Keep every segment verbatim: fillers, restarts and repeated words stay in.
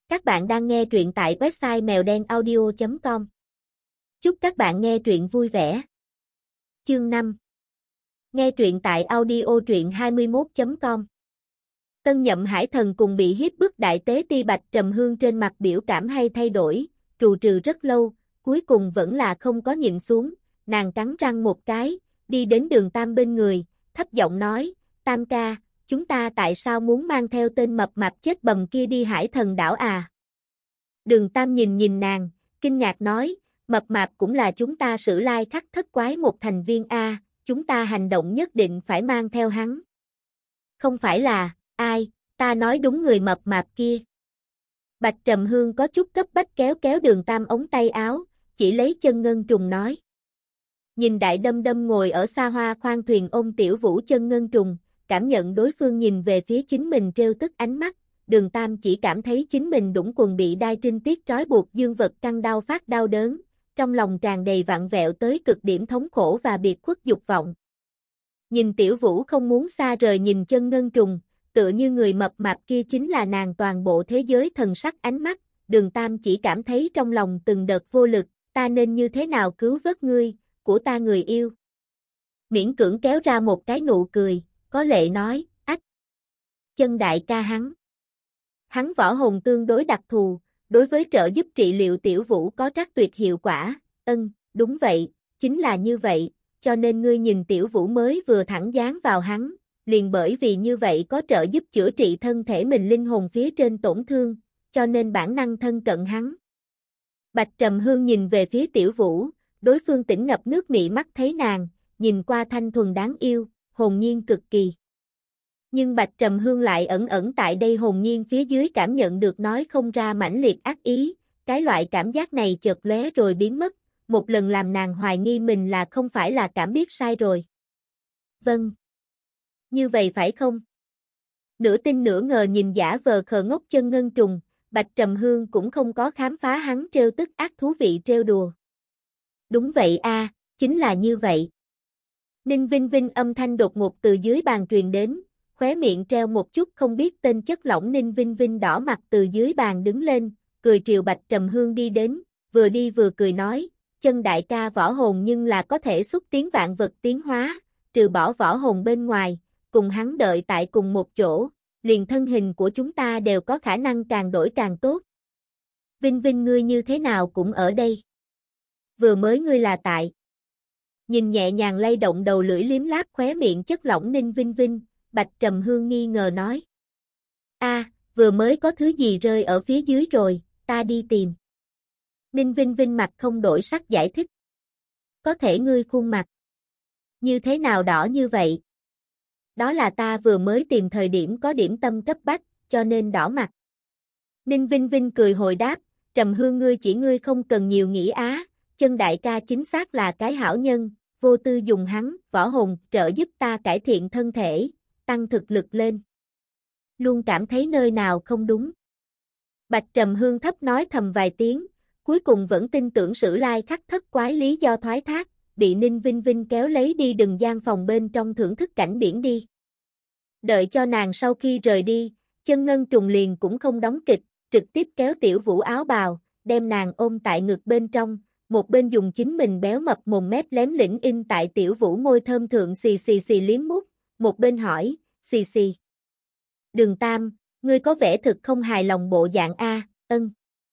Các bạn đang nghe truyện tại website mèo đen audio chấm com. Chúc các bạn nghe truyện vui vẻ. Chương năm. Nghe truyện tại audio truyện hai mươi mốt chấm com. Tân nhậm hải thần cùng bị hiếp bức đại tế ti Bạch Trầm Hương trên mặt biểu cảm hay thay đổi, trù trừ rất lâu, cuối cùng vẫn là không có nhịn xuống, nàng cắn răng một cái, đi đến Đường Tam bên người, thấp giọng nói, Tam ca, chúng ta tại sao muốn mang theo tên mập mạp chết bầm kia đi Hải Thần đảo à? Đường Tam nhìn nhìn nàng, kinh ngạc nói, mập mạp cũng là chúng ta Sử Lai Khắc thất quái một thành viên a, chúng ta hành động nhất định phải mang theo hắn. Không phải là, ai, ta nói đúng người mập mạp kia. Bạch Trầm Hương có chút cấp bách kéo kéo Đường Tam ống tay áo, chỉ lấy Chân Ngân Trùng nói. Nhìn Đại Đâm Đâm ngồi ở xa hoa khoang thuyền ôm Tiểu Vũ Chân Ngân Trùng, cảm nhận đối phương nhìn về phía chính mình trêu tức ánh mắt, Đường Tam chỉ cảm thấy chính mình đũng quần bị đai trinh tiết trói buộc dương vật căng đau phát đau đớn, trong lòng tràn đầy vặn vẹo tới cực điểm thống khổ và biệt khuất dục vọng. Nhìn Tiểu Vũ không muốn xa rời nhìn Chân Ngân Trùng, tựa như người mập mạp kia chính là nàng toàn bộ thế giới thần sắc ánh mắt, Đường Tam chỉ cảm thấy trong lòng từng đợt vô lực, ta nên như thế nào cứu vớt ngươi, của ta người yêu. Miễn cưỡng kéo ra một cái nụ cười, có lệ nói, ách. Chân đại ca hắn. Hắn võ hồn tương đối đặc thù, đối với trợ giúp trị liệu Tiểu Vũ có rất tuyệt hiệu quả, ân, đúng vậy, chính là như vậy, cho nên ngươi nhìn Tiểu Vũ mới vừa thẳng dán vào hắn, liền bởi vì như vậy có trợ giúp chữa trị thân thể mình linh hồn phía trên tổn thương, cho nên bản năng thân cận hắn. Bạch Trầm Hương nhìn về phía Tiểu Vũ, đối phương tỉnh ngập nước mị mắt thấy nàng, nhìn qua thanh thuần đáng yêu, hồn nhiên cực kỳ. Nhưng Bạch Trầm Hương lại ẩn ẩn tại đây hồn nhiên phía dưới cảm nhận được nói không ra mãnh liệt ác ý, cái loại cảm giác này chợt lóe rồi biến mất, một lần làm nàng hoài nghi mình là không phải là cảm biết sai rồi. Vâng. Như vậy phải không? Nửa tin nửa ngờ nhìn giả vờ khờ ngốc Chân Ngân Trùng, Bạch Trầm Hương cũng không có khám phá hắn trêu tức ác thú vị trêu đùa. Đúng vậy a, à, chính là như vậy. Ninh Vinh Vinh âm thanh đột ngột từ dưới bàn truyền đến, khóe miệng treo một chút không biết tên chất lỏng. Ninh Vinh Vinh đỏ mặt từ dưới bàn đứng lên, cười triều Bạch Trầm Hương đi đến, vừa đi vừa cười nói, Chân đại ca võ hồn nhưng là có thể xúc tiến vạn vật tiến hóa, trừ bỏ võ hồn bên ngoài, cùng hắn đợi tại cùng một chỗ, liền thân hình của chúng ta đều có khả năng càng đổi càng tốt. Vinh Vinh ngươi như thế nào cũng ở đây. Vừa mới ngươi là tại. Nhìn nhẹ nhàng lay động đầu lưỡi liếm láp khóe miệng chất lỏng Ninh Vinh Vinh, Bạch Trầm Hương nghi ngờ nói. A, à, vừa mới có thứ gì rơi ở phía dưới rồi, ta đi tìm. Ninh Vinh Vinh mặt không đổi sắc giải thích. Có thể ngươi khuôn mặt. Như thế nào đỏ như vậy? Đó là ta vừa mới tìm thời điểm có điểm tâm cấp bách, cho nên đỏ mặt. Ninh Vinh Vinh cười hồi đáp, Trầm Hương ngươi chỉ ngươi không cần nhiều nghĩ á, Chân đại ca chính xác là cái hảo nhân, vô tư dùng hắn, võ hồn, trợ giúp ta cải thiện thân thể, tăng thực lực lên. Luôn cảm thấy nơi nào không đúng. Bạch Trầm Hương thấp nói thầm vài tiếng, cuối cùng vẫn tin tưởng Sử Lai Khắc thất quái lý do thoái thác, bị Ninh Vinh Vinh kéo lấy đi Đừng gian phòng bên trong thưởng thức cảnh biển đi. Đợi cho nàng sau khi rời đi, Chân Ngân Trùng liền cũng không đóng kịch, trực tiếp kéo Tiểu Vũ áo bào, đem nàng ôm tại ngực bên trong, một bên dùng chính mình béo mập mồm mép lém lĩnh in tại Tiểu Vũ môi thơm thượng xì xì xì liếm mút, một bên hỏi, xì xì. Đường Tam, ngươi có vẻ thực không hài lòng bộ dạng a, ân.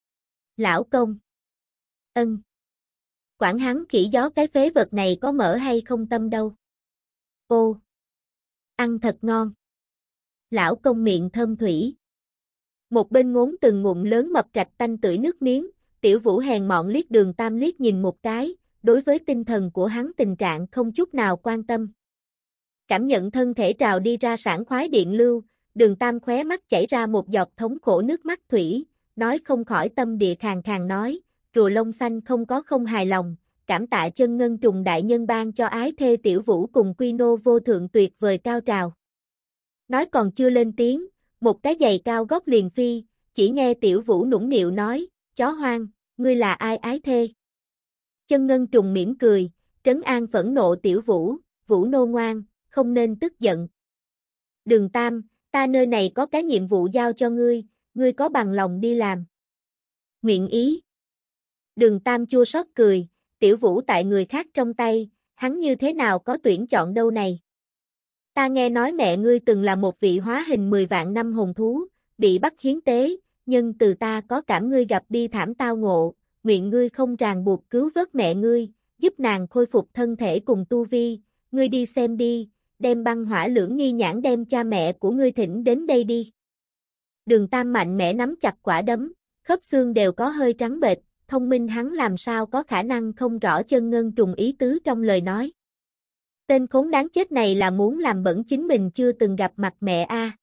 Lão công. Ân. Quản hắn khỉ gió cái phế vật này có mở hay không tâm đâu. Ô. Ăn thật ngon. Lão công miệng thơm thủy. Một bên ngốn từng ngụm lớn mập rạch tanh tưởi nước miếng, Tiểu Vũ hèn mọn liếc Đường Tam liếc nhìn một cái, đối với tinh thần của hắn tình trạng không chút nào quan tâm. Cảm nhận thân thể trào đi ra sảng khoái điện lưu, Đường Tam khóe mắt chảy ra một giọt thống khổ nước mắt thủy, nói không khỏi tâm địa khàn khàn nói, rùa lông xanh không có không hài lòng, cảm tạ Chân Ngân Trùng đại nhân ban cho ái thê Tiểu Vũ cùng quy nô vô thượng tuyệt vời cao trào. Nói còn chưa lên tiếng, một cái giày cao gót liền phi, chỉ nghe Tiểu Vũ nũng nịu nói, chó hoang, ngươi là ai ái thê? Chân Ngân Trùng mỉm cười, trấn an phẫn nộ Tiểu Vũ, Vũ nô ngoan, không nên tức giận. Đường Tam, ta nơi này có cái nhiệm vụ giao cho ngươi, ngươi có bằng lòng đi làm? Nguyện ý. Đường Tam chua xót cười, Tiểu Vũ tại người khác trong tay, hắn như thế nào có tuyển chọn đâu này. Ta nghe nói mẹ ngươi từng là một vị hóa hình mười vạn năm hồn thú, bị bắt hiến tế, nhưng từ ta có cảm ngươi gặp bi thảm tao ngộ, nguyện ngươi không ràng buộc cứu vớt mẹ ngươi, giúp nàng khôi phục thân thể cùng tu vi, ngươi đi xem đi, đem băng hỏa lưỡng nghi nhãn đem cha mẹ của ngươi thỉnh đến đây đi. Đường Tam mạnh mẽ nắm chặt quả đấm, khớp xương đều có hơi trắng bệch, thông minh hắn làm sao có khả năng không rõ chân ngân trùng ý tứ trong lời nói. Tên khốn đáng chết này là muốn làm bẩn chính mình chưa từng gặp mặt mẹ a.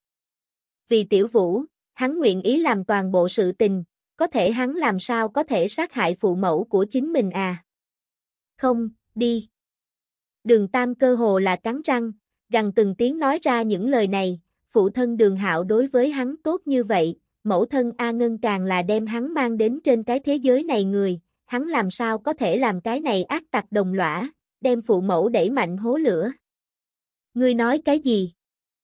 Vì Tiểu Vũ, hắn nguyện ý làm toàn bộ sự tình, có thể hắn làm sao có thể sát hại phụ mẫu của chính mình à? Không, đi. Đường Tam cơ hồ là cắn răng, gằn từng tiếng nói ra những lời này, phụ thân Đường Hạo đối với hắn tốt như vậy, mẫu thân A Ngân càng là đem hắn mang đến trên cái thế giới này người, hắn làm sao có thể làm cái này ác tặc đồng lõa, đem phụ mẫu đẩy mạnh hố lửa. Ngươi nói cái gì?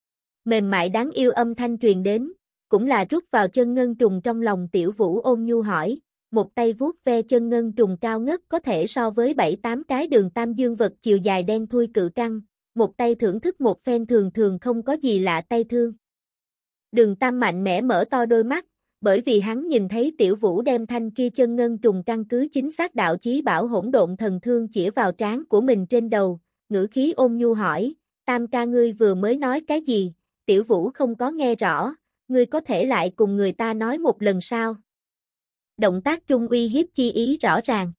Mềm mại đáng yêu âm thanh truyền đến, cũng là rút vào chân ngân trùng trong lòng Tiểu Vũ ôn nhu hỏi, một tay vuốt ve chân ngân trùng cao ngất có thể so với bảy tám cái Đường Tam dương vật chiều dài đen thui cự căng, một tay thưởng thức một phen thường thường không có gì lạ tay thương. Đường Tam mạnh mẽ mở to đôi mắt, bởi vì hắn nhìn thấy Tiểu Vũ đem thanh kia chân ngân trùng căn cứ chính xác đạo chí bảo hỗn độn thần thương chĩa vào trán của mình trên đầu, ngữ khí ôn nhu hỏi, Tam ca ngươi vừa mới nói cái gì, Tiểu Vũ không có nghe rõ, ngươi có thể lại cùng người ta nói một lần sao? Động tác trung uy hiếp chi ý rõ ràng.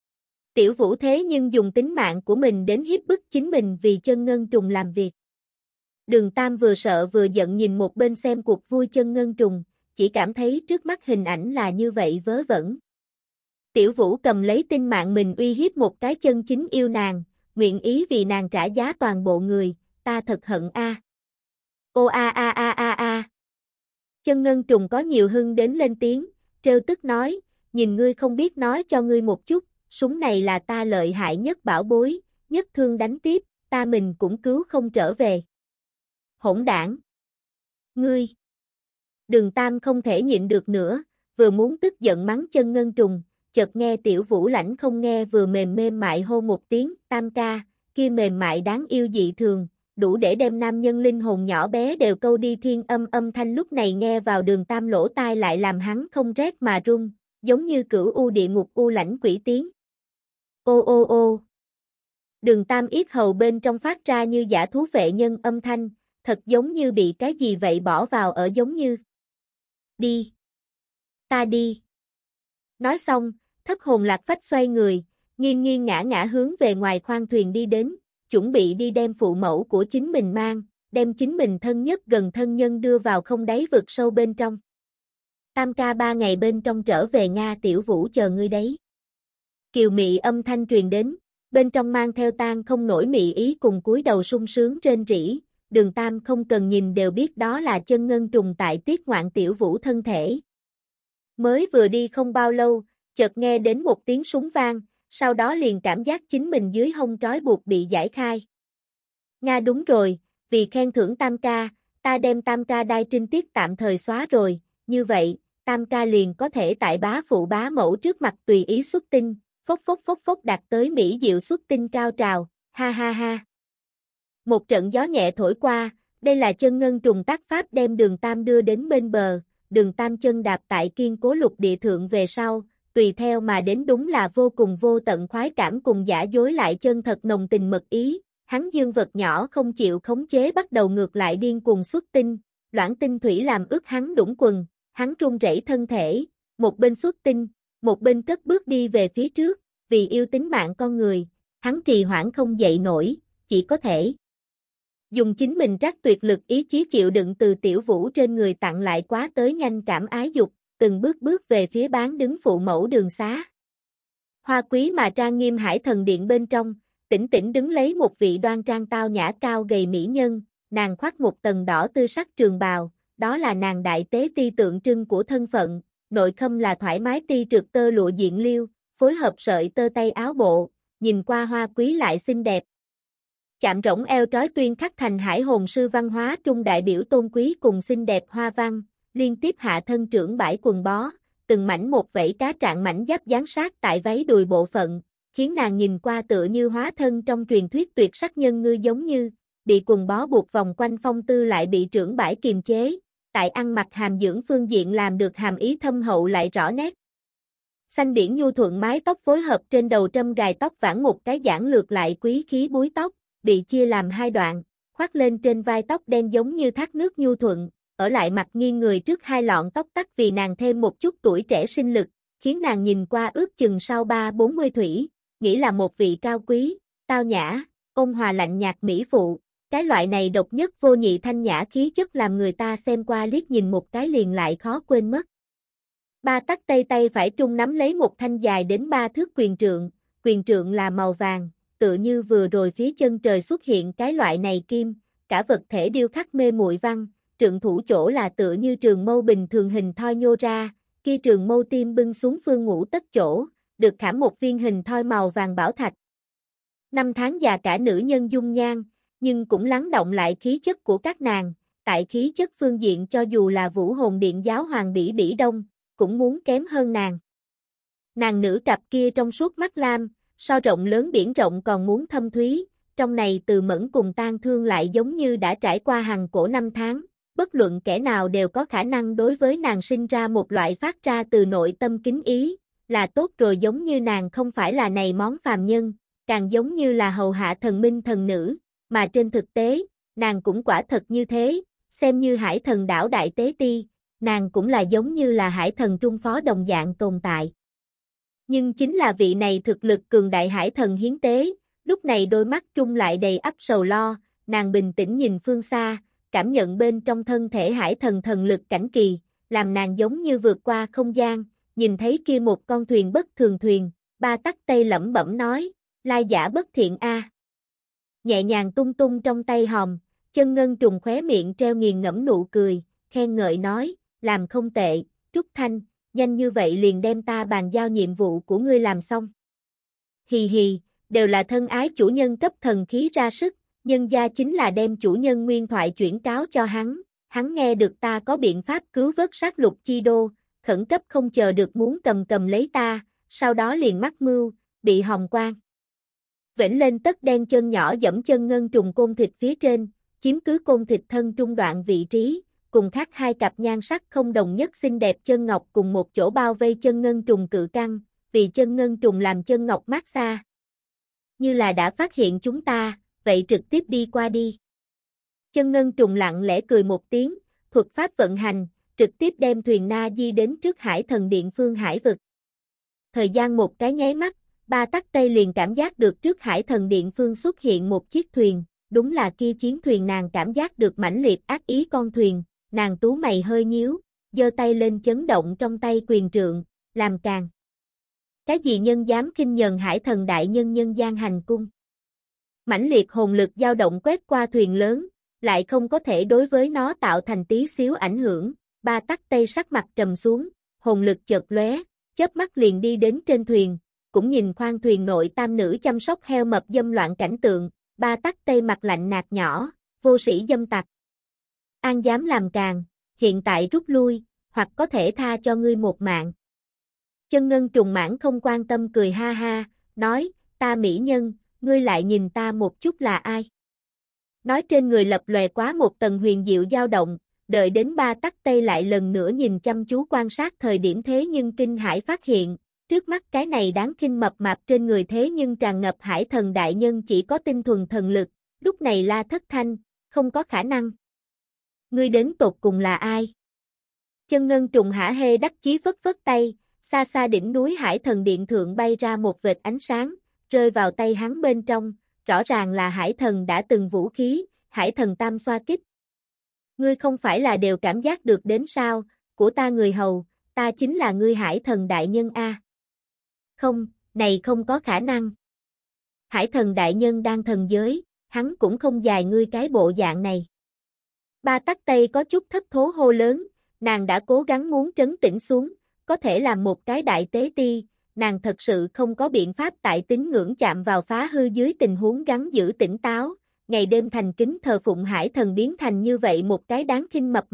Tiểu Vũ thế nhưng dùng tính mạng của mình đến hiếp bức chính mình vì chân ngân trùng làm việc. Đường Tam vừa sợ vừa giận nhìn một bên xem cuộc vui chân ngân trùng, chỉ cảm thấy trước mắt hình ảnh là như vậy vớ vẩn. Tiểu Vũ cầm lấy tinh mạng mình uy hiếp một cái chân chính yêu nàng, nguyện ý vì nàng trả giá toàn bộ người, ta thật hận a. Ô a a a a a. Chân ngân trùng có nhiều hưng đến lên tiếng, trêu tức nói, nhìn ngươi không biết nói cho ngươi một chút, súng này là ta lợi hại nhất bảo bối, nhất thương đánh tiếp, ta mình cũng cứu không trở về. Hỗn đảng. Ngươi. Đường Tam không thể nhịn được nữa, vừa muốn tức giận mắng chân ngân trùng, chợt nghe Tiểu Vũ lãnh không nghe vừa mềm mềm mại hô một tiếng, Tam ca, kia mềm mại đáng yêu dị thường, đủ để đem nam nhân linh hồn nhỏ bé đều câu đi thiên âm âm thanh lúc này nghe vào Đường Tam lỗ tai lại làm hắn không rét mà run, giống như cửu u địa ngục u lãnh quỷ tiếng. Ô ô ô. Đường Tam yết hầu bên trong phát ra như giả thú vệ nhân âm thanh, thật giống như bị cái gì vậy bỏ vào ở giống như. Đi. Ta đi. Nói xong, thất hồn lạc phách xoay người, nghiêng nghiêng ngã ngã hướng về ngoài khoang thuyền đi đến, chuẩn bị đi đem phụ mẫu của chính mình mang, đem chính mình thân nhất gần thân nhân đưa vào không đáy vực sâu bên trong. Tam ca ba ngày bên trong trở về Nga, Tiểu Vũ chờ ngươi đấy. Kiều mị âm thanh truyền đến, bên trong mang theo tan không nổi mị ý cùng cúi đầu sung sướng trên rỉ, Đường Tam không cần nhìn đều biết đó là chân ngân trùng tại tiết ngoạn Tiểu Vũ thân thể. Mới vừa đi không bao lâu, chợt nghe đến một tiếng súng vang, sau đó liền cảm giác chính mình dưới hông trói buộc bị giải khai. Nga đúng rồi, vì khen thưởng Tam ca, ta đem Tam ca đai trinh tiết tạm thời xóa rồi, như vậy, Tam ca liền có thể tại bá phụ bá mẫu trước mặt tùy ý xuất tinh, phốc phốc phốc phốc đạt tới mỹ diệu xuất tinh cao trào, ha ha ha. Một trận gió nhẹ thổi qua, đây là chân ngân trùng tác pháp đem Đường Tam đưa đến bên bờ, Đường Tam chân đạp tại kiên cố lục địa thượng về sau, tùy theo mà đến đúng là vô cùng vô tận khoái cảm cùng giả dối lại chân thật nồng tình mật ý, hắn dương vật nhỏ không chịu khống chế bắt đầu ngược lại điên cuồng xuất tinh, loãng tinh thủy làm ướt hắn đũng quần, hắn run rẩy thân thể, một bên xuất tinh, một bên cất bước đi về phía trước, vì yêu tính mạng con người, hắn trì hoãn không dậy nổi, chỉ có thể dùng chính mình trắc tuyệt lực ý chí chịu đựng từ Tiểu Vũ trên người tặng lại quá tới nhanh cảm ái dục, từng bước bước về phía bán đứng phụ mẫu Đường xá. Hoa quý mà trang nghiêm hải thần điện bên trong, tĩnh tĩnh đứng lấy một vị đoan trang tao nhã cao gầy mỹ nhân, nàng khoác một tầng đỏ tư sắc trường bào, đó là nàng đại tế ti tượng trưng của thân phận, nội khâm là thoải mái ti trượt tơ lụa diện liêu, phối hợp sợi tơ tay áo bộ, nhìn qua hoa quý lại xinh đẹp. Chạm rỗng eo trói tuyên khắc thành hải hồn sư văn hóa trung đại biểu tôn quý cùng xinh đẹp hoa văn, liên tiếp hạ thân trưởng bãi quần bó, từng mảnh một vảy cá trạng mảnh giáp dán sát tại váy đùi bộ phận, khiến nàng nhìn qua tựa như hóa thân trong truyền thuyết tuyệt sắc nhân ngư giống như, bị quần bó buộc vòng quanh phong tư lại bị trưởng bãi kiềm chế, tại ăn mặc hàm dưỡng phương diện làm được hàm ý thâm hậu lại rõ nét. Xanh biển nhu thuận mái tóc phối hợp trên đầu trâm gài tóc vãn một cái giãn lược lại quý khí búi tóc, bị chia làm hai đoạn, khoác lên trên vai tóc đen giống như thác nước nhu thuận, ở lại mặt nghiêng người trước hai lọn tóc tắt vì nàng thêm một chút tuổi trẻ sinh lực, khiến nàng nhìn qua ước chừng sau ba bốn mươi thủy, nghĩ là một vị cao quý, tao nhã, ôn hòa lạnh nhạt mỹ phụ, cái loại này độc nhất vô nhị thanh nhã khí chất làm người ta xem qua liếc nhìn một cái liền lại khó quên mất. Ba tắc tây tay phải trung nắm lấy một thanh dài đến ba thước quyền trượng, quyền trượng là màu vàng, tựa như vừa rồi phía chân trời xuất hiện cái loại này kim, cả vật thể điêu khắc mê muội văn, trượng thủ chỗ là tựa như trường mâu bình thường hình thoi nhô ra, kia trường mâu tim bưng xuống phương ngũ tất chỗ, được khảm một viên hình thoi màu vàng bảo thạch. Năm tháng già cả nữ nhân dung nhan, nhưng cũng lắng động lại khí chất của các nàng, tại khí chất phương diện cho dù là Vũ Hồn Điện giáo hoàng Bỉ Bỉ Đông, cũng muốn kém hơn nàng. Nàng nữ cặp kia trong suốt mắt lam, so rộng lớn biển rộng còn muốn thâm thúy, trong này từ mẫn cùng tang thương lại giống như đã trải qua hàng cổ năm tháng, bất luận kẻ nào đều có khả năng đối với nàng sinh ra một loại phát ra từ nội tâm kính ý, là tốt rồi giống như nàng không phải là này món phàm nhân, càng giống như là hầu hạ thần minh thần nữ, mà trên thực tế, nàng cũng quả thật như thế, xem như hải thần đảo Đại Tế Ti, nàng cũng là giống như là hải thần trung phó đồng dạng tồn tại. Nhưng chính là vị này thực lực cường đại hải thần hiến tế, lúc này đôi mắt trung lại đầy ắp sầu lo, nàng bình tĩnh nhìn phương xa, cảm nhận bên trong thân thể hải thần thần lực cảnh kỳ, làm nàng giống như vượt qua không gian, nhìn thấy kia một con thuyền bất thường thuyền, ba tắc tây lẩm bẩm nói, lai giả bất thiện a. Nhẹ nhàng tung tung trong tay hòm, chân ngân trùng khóe miệng treo nghiền ngẫm nụ cười, khen ngợi nói, làm không tệ, Trúc Thanh, nhanh như vậy liền đem ta bàn giao nhiệm vụ của ngươi làm xong. Hì hì, đều là thân ái chủ nhân cấp thần khí ra sức, nhân gia chính là đem chủ nhân nguyên thoại chuyển cáo cho hắn, hắn nghe được ta có biện pháp cứu vớt sát lục chi đô, khẩn cấp không chờ được muốn cầm cầm lấy ta, sau đó liền mắc mưu, bị hồng quang. Vểnh lên tất đen chân nhỏ dẫm chân ngân trùng côn thịt phía trên, chiếm cứ côn thịt thân trung đoạn vị trí, cùng khác hai cặp nhan sắc không đồng nhất xinh đẹp chân ngọc cùng một chỗ bao vây chân ngân trùng cự căng, vì chân ngân trùng làm chân ngọc mát xa. Như là đã phát hiện chúng ta, vậy trực tiếp đi qua đi. Chân ngân trùng lặng lẽ cười một tiếng, thuật pháp vận hành, trực tiếp đem thuyền na di đến trước hải thần điện phương hải vực. Thời gian một cái nháy mắt, ba tắc tây liền cảm giác được trước hải thần điện phương xuất hiện một chiếc thuyền, đúng là kia chiến thuyền nàng cảm giác được mãnh liệt ác ý con thuyền, nàng tú mày hơi nhíu, giơ tay lên chấn động trong tay quyền trượng, làm càng. Cái gì nhân dám khinh nhờn hải thần đại nhân nhân gian hành cung. Mãnh liệt hồn lực dao động quét qua thuyền lớn, lại không có thể đối với nó tạo thành tí xíu ảnh hưởng, ba tắc tây sắc mặt trầm xuống, hồn lực chợt lóe, chớp mắt liền đi đến trên thuyền, cũng nhìn khoang thuyền nội tam nữ chăm sóc heo mập dâm loạn cảnh tượng, ba tắc tây mặt lạnh nạt nhỏ, vô sĩ dâm tặc. An dám làm càng, hiện tại rút lui, hoặc có thể tha cho ngươi một mạng. Chân ngân trùng mãn không quan tâm cười ha ha, nói, ta mỹ nhân, ngươi lại nhìn ta một chút là ai. Nói trên người lập lòe quá một tầng huyền diệu dao động, đợi đến ba tắc tây lại lần nữa nhìn chăm chú quan sát thời điểm thế nhưng kinh hải phát hiện, trước mắt cái này đáng kinh mập mạp trên người thế nhưng tràn ngập hải thần đại nhân chỉ có tinh thuần thần lực, lúc này la thất thanh, không có khả năng. Ngươi đến tột cùng là ai? Chân ngân trùng hả hê đắc chí phất phất tay, xa xa đỉnh núi hải thần điện thượng bay ra một vệt ánh sáng, rơi vào tay hắn bên trong, rõ ràng là hải thần đã từng vũ khí, hải thần tam xoa kích. Ngươi không phải là đều cảm giác được đến sao, của ta người hầu, ta chính là ngươi hải thần đại nhân a. Không, này không có khả năng. Hải thần đại nhân đang thần giới, hắn cũng không dài ngươi cái bộ dạng này. Ba tắc tây có chút thất thố hô lớn, nàng đã cố gắng muốn trấn tĩnh xuống, có thể làm một cái đại tế ti, nàng thật sự không có biện pháp tại tín ngưỡng chạm vào phá hư dưới tình huống gắn giữ tỉnh táo, ngày đêm thành kính thờ phụng hải thần biến thành như vậy một cái đáng khinh mập mạp,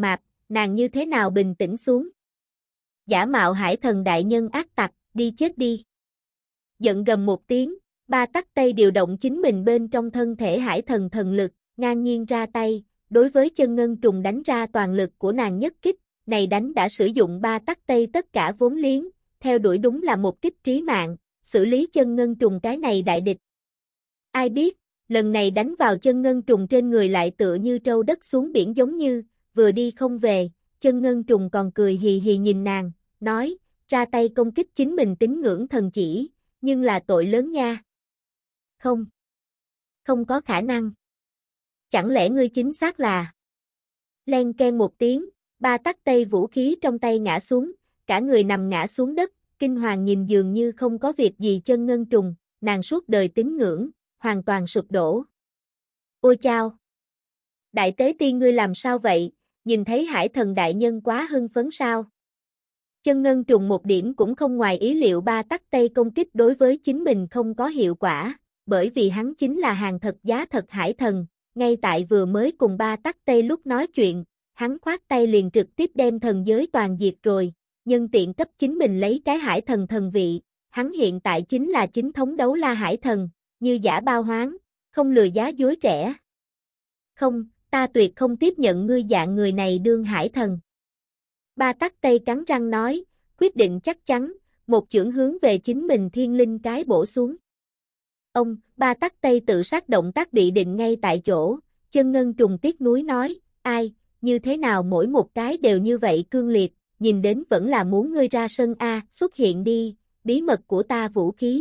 nàng như thế nào bình tĩnh xuống. Giả mạo hải thần đại nhân ác tặc, đi chết đi. Giận gầm một tiếng, Ba Tắc Tây điều động chính mình bên trong thân thể hải thần thần lực, ngang nhiên ra tay, đối với chân ngân trùng đánh ra toàn lực của nàng nhất kích, này đánh đã sử dụng Ba Tắc Tây tất cả vốn liếng, theo đuổi đúng là một kích trí mạng, xử lý chân ngân trùng cái này đại địch. Ai biết, lần này đánh vào chân ngân trùng trên người lại tựa như trâu đất xuống biển giống như, vừa đi không về, chân ngân trùng còn cười hì hì nhìn nàng, nói, ra tay công kích chính mình tín ngưỡng thần chỉ, nhưng là tội lớn nha. Không. Không có khả năng. Chẳng lẽ ngươi chính xác là... Len ken một tiếng, Ba Tắc Tây vũ khí trong tay ngã xuống, cả người nằm ngã xuống đất, kinh hoàng nhìn dường như không có việc gì chân ngân trùng, nàng suốt đời tín ngưỡng, hoàn toàn sụp đổ. Ôi chao! Đại tế ti ngươi làm sao vậy, nhìn thấy hải thần đại nhân quá hưng phấn sao? Chân ngân trùng một điểm cũng không ngoài ý liệu Ba Tắc Tây công kích đối với chính mình không có hiệu quả, bởi vì hắn chính là hàng thật giá thật hải thần, ngay tại vừa mới cùng Ba Tắc Tây lúc nói chuyện, hắn khoát tay liền trực tiếp đem thần giới toàn diệt rồi, nhân tiện cấp chính mình lấy cái hải thần thần vị, hắn hiện tại chính là chính thống đấu la hải thần, như giả bao hoán, không lừa giá dối trẻ. Không, ta tuyệt không tiếp nhận ngươi dạng người này đương hải thần. Ba Tắc Tây cắn răng nói, quyết định chắc chắn, một chưởng hướng về chính mình thiên linh cái bổ xuống. Ông, Ba Tắc Tây tự sát động tác bị định ngay tại chỗ, chân ngân trùng tiếc núi nói, ai, như thế nào mỗi một cái đều như vậy cương liệt, nhìn đến vẫn là muốn ngươi ra sân A, xuất hiện đi, bí mật của ta vũ khí.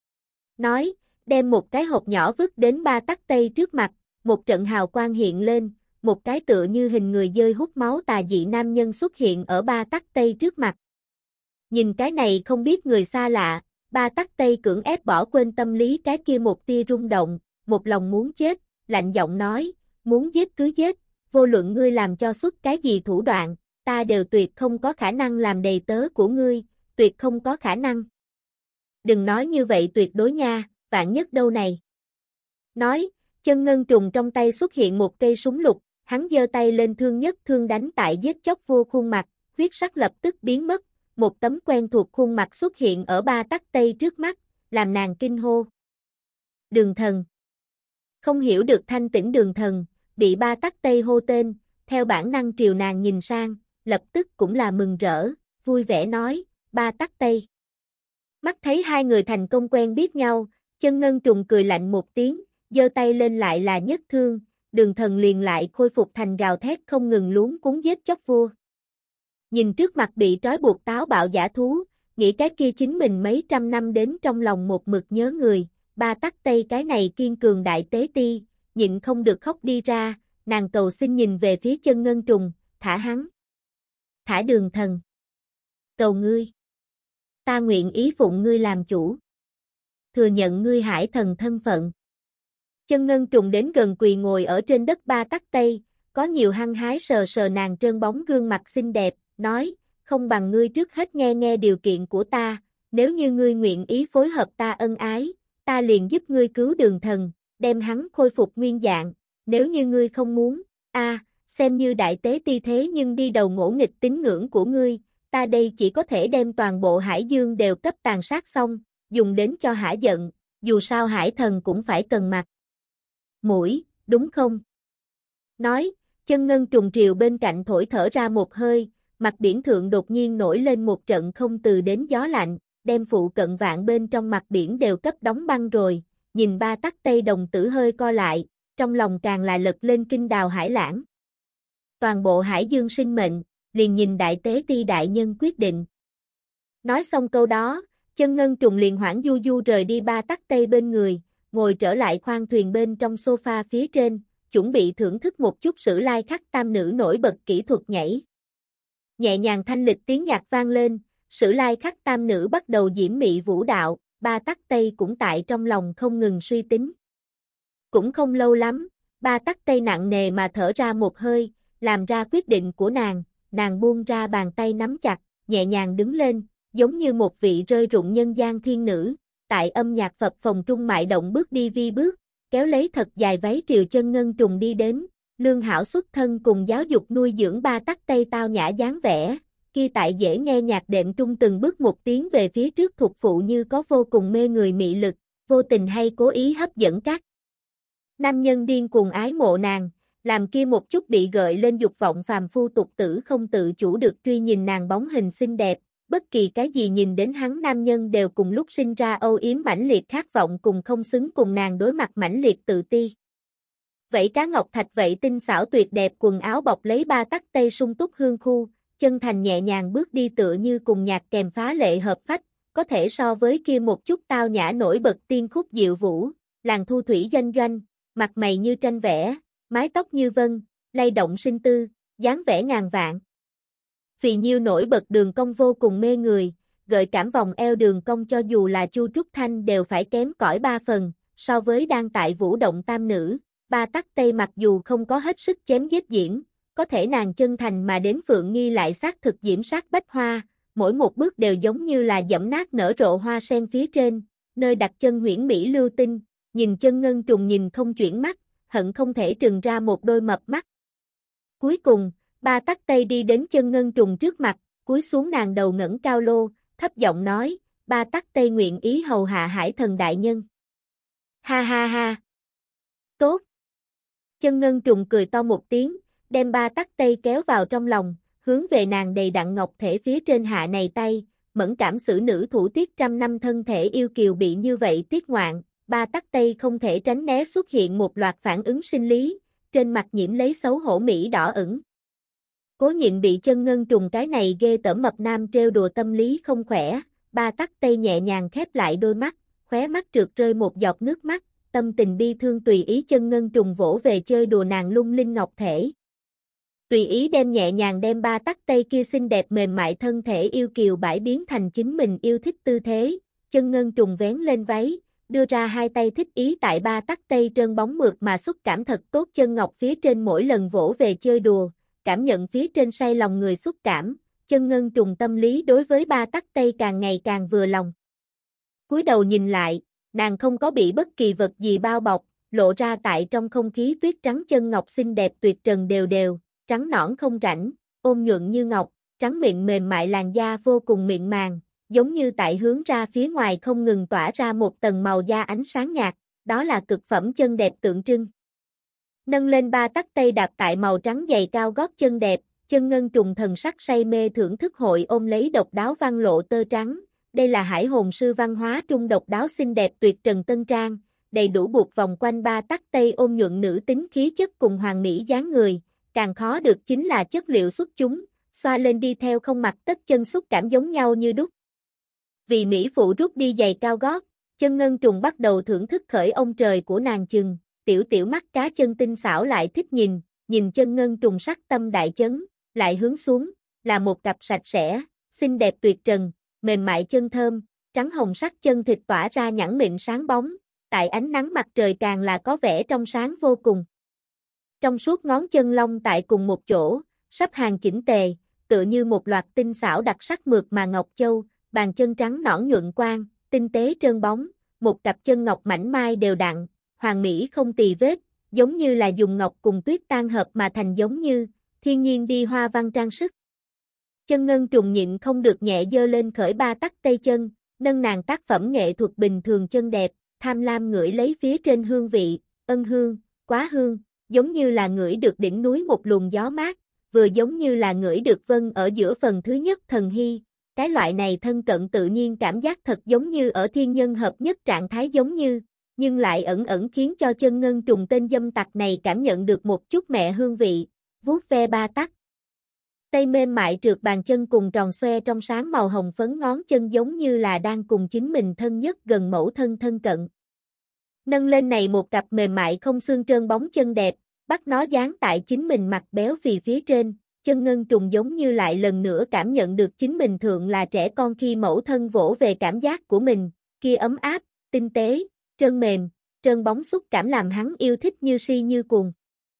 Nói, đem một cái hộp nhỏ vứt đến Ba Tắc Tây trước mặt, một trận hào quang hiện lên, một cái tựa như hình người dơi hút máu tà dị nam nhân xuất hiện ở Ba Tắc Tây trước mặt. Nhìn cái này không biết người xa lạ, Ba Tắc Tây cưỡng ép bỏ quên tâm lý cái kia một tia rung động, một lòng muốn chết, lạnh giọng nói, muốn giết cứ giết, vô luận ngươi làm cho xuất cái gì thủ đoạn, ta đều tuyệt không có khả năng làm đầy tớ của ngươi, tuyệt không có khả năng. Đừng nói như vậy tuyệt đối nha, vạn nhất đâu này. Nói, chân ngân trùng trong tay xuất hiện một cây súng lục, hắn giơ tay lên thương nhất thương đánh tại giết chóc vua khuôn mặt, huyết sắc lập tức biến mất, một tấm quen thuộc khuôn mặt xuất hiện ở Ba Tắc Tây trước mắt, làm nàng kinh hô. Đường thần. Không hiểu được thanh tĩnh đường thần, bị Ba Tắc Tây hô tên, theo bản năng triều nàng nhìn sang, lập tức cũng là mừng rỡ, vui vẻ nói, Ba Tắc Tây. Mắt thấy hai người thành công quen biết nhau, chân ngân trùng cười lạnh một tiếng, giơ tay lên lại là nhất thương, đường thần liền lại khôi phục thành gào thét không ngừng luống cuống giết chóc vua. Nhìn trước mặt bị trói buộc táo bạo giả thú, nghĩ cái kia chính mình mấy trăm năm đến trong lòng một mực nhớ người, Ba Tắc Tây cái này kiên cường đại tế ti, nhịn không được khóc đi ra, nàng cầu xin nhìn về phía chân ngân trùng, thả hắn. Thả đường thần. Cầu ngươi. Ta nguyện ý phụng ngươi làm chủ. Thừa nhận ngươi hải thần thân phận. Chân ngân trùng đến gần quỳ ngồi ở trên đất Ba Tắc Tây, có nhiều hăng hái sờ sờ nàng trơn bóng gương mặt xinh đẹp, nói, không bằng ngươi trước hết nghe nghe điều kiện của ta, nếu như ngươi nguyện ý phối hợp ta ân ái, ta liền giúp ngươi cứu đường thần, đem hắn khôi phục nguyên dạng, nếu như ngươi không muốn, a, à, xem như đại tế ti thế nhưng đi đầu ngỗ nghịch tín ngưỡng của ngươi, ta đây chỉ có thể đem toàn bộ hải dương đều cấp tàn sát xong, dùng đến cho hả giận, dù sao hải thần cũng phải cần mặt mũi, đúng không? Nói, chân ngân trùng triều bên cạnh thổi thở ra một hơi, mặt biển thượng đột nhiên nổi lên một trận không từ đến gió lạnh, đem phụ cận vạn bên trong mặt biển đều cấp đóng băng rồi, nhìn Ba Tắc Tây đồng tử hơi co lại, trong lòng càng là lật lên kinh đào hải lãng. Toàn bộ hải dương sinh mệnh, liền nhìn đại tế ti đại nhân quyết định. Nói xong câu đó, chân ngân trùng liền hoảng du du rời đi Ba Tắc Tây bên người, ngồi trở lại khoang thuyền bên trong sofa phía trên, chuẩn bị thưởng thức một chút Sử Lai Khắc tam nữ nổi bật kỹ thuật nhảy. Nhẹ nhàng thanh lịch tiếng nhạc vang lên, Sử Lai Khắc tam nữ bắt đầu diễm mị vũ đạo, Ba Tắc Tây cũng tại trong lòng không ngừng suy tính. Cũng không lâu lắm, Ba Tắc Tây nặng nề mà thở ra một hơi, làm ra quyết định của nàng, nàng buông ra bàn tay nắm chặt, nhẹ nhàng đứng lên, giống như một vị rơi rụng nhân gian thiên nữ, tại âm nhạc phập phồng trung mại động bước đi vi bước, kéo lấy thật dài váy triều chân ngân trùng đi đến, lương hảo xuất thân cùng giáo dục nuôi dưỡng ba tắc Tây tao nhã dáng vẻ, kia tại dễ nghe nhạc đệm trung từng bước một tiến về phía trước thuộc phụ như có vô cùng mê người mị lực, vô tình hay cố ý hấp dẫn các nam nhân điên cuồng ái mộ nàng, làm kia một chút bị gợi lên dục vọng phàm phu tục tử không tự chủ được truy nhìn nàng bóng hình xinh đẹp, bất kỳ cái gì nhìn đến hắn nam nhân đều cùng lúc sinh ra âu yếm mãnh liệt khát vọng cùng không xứng cùng nàng đối mặt mãnh liệt tự ti. Vậy cá ngọc thạch vậy tinh xảo tuyệt đẹp quần áo bọc lấy ba tắc Tây sung túc hương khu, chân thành nhẹ nhàng bước đi tựa như cùng nhạc kèm phá lệ hợp phách, có thể so với kia một chút tao nhã nổi bật tiên khúc diệu vũ, làng thu thủy doanh doanh, mặt mày như tranh vẽ, mái tóc như vân, lay động sinh tư, dáng vẻ ngàn vạn. Phì nhiêu nổi bật đường cong vô cùng mê người, gợi cảm vòng eo đường cong cho dù là Chu Trúc Thanh đều phải kém cỏi ba phần, so với đang tại vũ động tam nữ, ba tắc Tây mặc dù không có hết sức chém giết diễn, có thể nàng chân thành mà đến Phượng Nghi lại xác thực diễm sát bách hoa, mỗi một bước đều giống như là dẫm nát nở rộ hoa sen phía trên, nơi đặt chân huyễn mỹ lưu tinh, nhìn chân ngân trùng nhìn không chuyển mắt, hận không thể trừng ra một đôi mập mắt. Cuối cùng, ba tắc Tây đi đến chân ngân trùng trước mặt, cúi xuống nàng đầu ngẩng cao lô, thấp giọng nói, ba tắc Tây nguyện ý hầu hạ Hải Thần đại nhân. Ha ha ha. Tốt. Chân ngân trùng cười to một tiếng, đem ba tắc Tây kéo vào trong lòng, hướng về nàng đầy đặn ngọc thể phía trên hạ này tay, mẫn cảm xử nữ thủ tiết trăm năm thân thể yêu kiều bị như vậy tiết ngoạn, ba tắc Tây không thể tránh né xuất hiện một loạt phản ứng sinh lý, trên mặt nhiễm lấy xấu hổ mỹ đỏ ửng. Cố nhịn bị chân ngân trùng cái này ghê tởm mập nam trêu đùa tâm lý không khỏe, ba tắc Tây nhẹ nhàng khép lại đôi mắt, khóe mắt trượt rơi một giọt nước mắt, tâm tình bi thương tùy ý chân ngân trùng vỗ về chơi đùa nàng lung linh ngọc thể. Tùy ý đem nhẹ nhàng đem ba tắc Tây kia xinh đẹp mềm mại thân thể yêu kiều bãi biến thành chính mình yêu thích tư thế, chân ngân trùng vén lên váy, đưa ra hai tay thích ý tại ba tắc Tây trơn bóng mượt mà xúc cảm thật tốt chân ngọc phía trên mỗi lần vỗ về chơi đùa, cảm nhận phía trên say lòng người xúc cảm, chân ngân trùng tâm lý đối với ba tắc Tây càng ngày càng vừa lòng. Cúi đầu nhìn lại, nàng không có bị bất kỳ vật gì bao bọc, lộ ra tại trong không khí tuyết trắng chân ngọc xinh đẹp tuyệt trần đều đều, trắng nõn không rãnh, ôm nhuận như ngọc, trắng mịn mềm mại làn da vô cùng mịn màng, giống như tại hướng ra phía ngoài không ngừng tỏa ra một tầng màu da ánh sáng nhạt, đó là cực phẩm chân đẹp tượng trưng. Nâng lên ba tắc Tây đạp tại màu trắng giày cao gót chân đẹp, chân ngân trùng thần sắc say mê thưởng thức hội ôm lấy độc đáo văn lộ tơ trắng, đây là hải hồn sư văn hóa trung độc đáo xinh đẹp tuyệt trần tân trang, đầy đủ buộc vòng quanh ba tắc Tây ôm nhuận nữ tính khí chất cùng hoàng mỹ dáng người, càng khó được chính là chất liệu xuất chúng, xoa lên đi theo không mặc tất chân xúc cảm giống nhau như đúc. Vì mỹ phụ rút đi giày cao gót, chân ngân trùng bắt đầu thưởng thức khởi ông trời của nàng chừng, tiểu tiểu mắt cá chân tinh xảo lại thích nhìn, nhìn chân ngân trùng sắc tâm đại chấn, lại hướng xuống, là một cặp sạch sẽ, xinh đẹp tuyệt trần, mềm mại chân thơm, trắng hồng sắc chân thịt tỏa ra nhẵn mịn sáng bóng, tại ánh nắng mặt trời càng là có vẻ trong sáng vô cùng. Trong suốt ngón chân lông tại cùng một chỗ, sắp hàng chỉnh tề, tựa như một loạt tinh xảo đặc sắc mượt mà ngọc châu, bàn chân trắng nõn nhuận quang, tinh tế trơn bóng, một cặp chân ngọc mảnh mai đều đặn, hoàng mỹ không tì vết, giống như là dùng ngọc cùng tuyết tan hợp mà thành giống như thiên nhiên đi hoa văn trang sức. Chân ngân trùng nhịn không được nhẹ dơ lên khởi ba tắc Tây chân, nâng nàng tác phẩm nghệ thuật bình thường chân đẹp, tham lam ngửi lấy phía trên hương vị, ân hương, quá hương, giống như là ngửi được đỉnh núi một luồng gió mát, vừa giống như là ngửi được vân ở giữa phần thứ nhất thần hy. Cái loại này thân cận tự nhiên cảm giác thật giống như ở thiên nhân hợp nhất trạng thái giống như, nhưng lại ẩn ẩn khiến cho chân ngân trùng tên dâm tặc này cảm nhận được một chút mẹ hương vị, vuốt ve ba tắc Tây mềm mại trượt bàn chân cùng tròn xoe trong sáng màu hồng phấn ngón chân giống như là đang cùng chính mình thân nhất gần mẫu thân thân cận. Nâng lên này một cặp mềm mại không xương trơn bóng chân đẹp, bắt nó dán tại chính mình mặt béo phì phía trên, chân ngân trùng giống như lại lần nữa cảm nhận được chính mình thượng là trẻ con khi mẫu thân vỗ về cảm giác của mình, kia ấm áp, tinh tế, trơn mềm, trơn bóng xúc cảm làm hắn yêu thích như si như cuồng.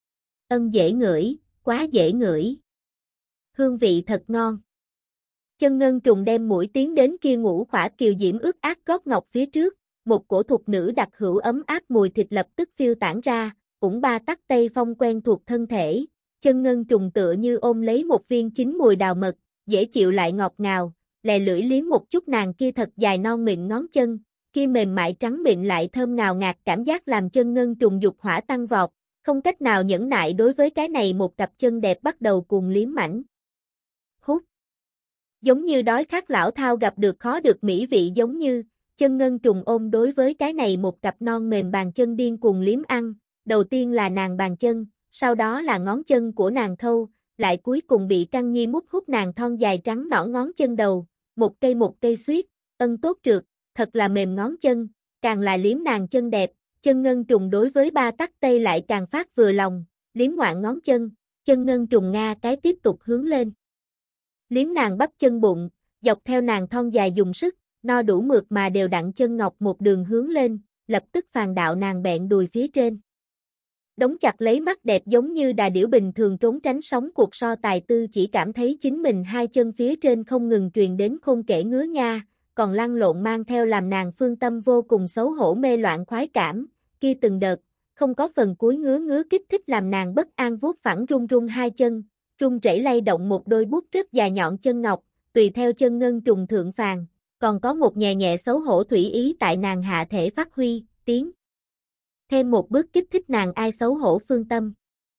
Ân dễ ngửi, quá dễ ngửi. Hương vị thật ngon. Chân ngân trùng đem mũi tiến đến kia ngũ khỏa kiều diễm ướt át gót ngọc phía trước, một cổ thục nữ đặc hữu ấm áp mùi thịt lập tức phiêu tản ra, ủng ba tắc tây phong quen thuộc thân thể, chân ngân trùng tựa như ôm lấy một viên chín mùi đào mật, dễ chịu lại ngọt ngào, lè lưỡi liếm một chút nàng kia thật dài non mịn ngón chân, kia mềm mại trắng mịn lại thơm ngào ngạt cảm giác làm chân ngân trùng dục hỏa tăng vọt, không cách nào nhẫn nại đối với cái này một cặp chân đẹp bắt đầu cuồng liếm mảnh. Hút. Giống như đói khát lão thao gặp được khó được mỹ vị giống như, chân ngân trùng ôm đối với cái này một cặp non mềm bàn chân điên cuồng liếm ăn, đầu tiên là nàng bàn chân, sau đó là ngón chân của nàng khâu, lại cuối cùng bị căng nhi mút hút nàng thon dài trắng nõn ngón chân đầu, một cây một cây xuyết, ân tốt trượt, thật là mềm ngón chân, càng là liếm nàng chân đẹp, chân ngân trùng đối với ba tắc tây lại càng phát vừa lòng, liếm ngoạn ngón chân, chân ngân trùng nga cái tiếp tục hướng lên. Liếm nàng bắp chân bụng, dọc theo nàng thon dài dùng sức, no đủ mượt mà đều đặn chân ngọc một đường hướng lên, lập tức phàn đạo nàng bẹn đùi phía trên. Đóng chặt lấy mắt đẹp giống như đà điểu bình thường trốn tránh sóng cuộc so tài tư chỉ cảm thấy chính mình hai chân phía trên không ngừng truyền đến khôn kể ngứa nha, còn lăn lộn mang theo làm nàng phương tâm vô cùng xấu hổ mê loạn khoái cảm, kia từng đợt, không có phần cuối ngứa ngứa kích thích làm nàng bất an vuốt phẳng run run hai chân, run rẩy lay động một đôi bút rất dài nhọn chân ngọc, tùy theo chân ngân trùng thượng phàn, còn có một nhẹ nhẹ xấu hổ thủy ý tại nàng hạ thể phát huy, tiếng. Thêm một bước kích thích nàng ai xấu hổ phương tâm.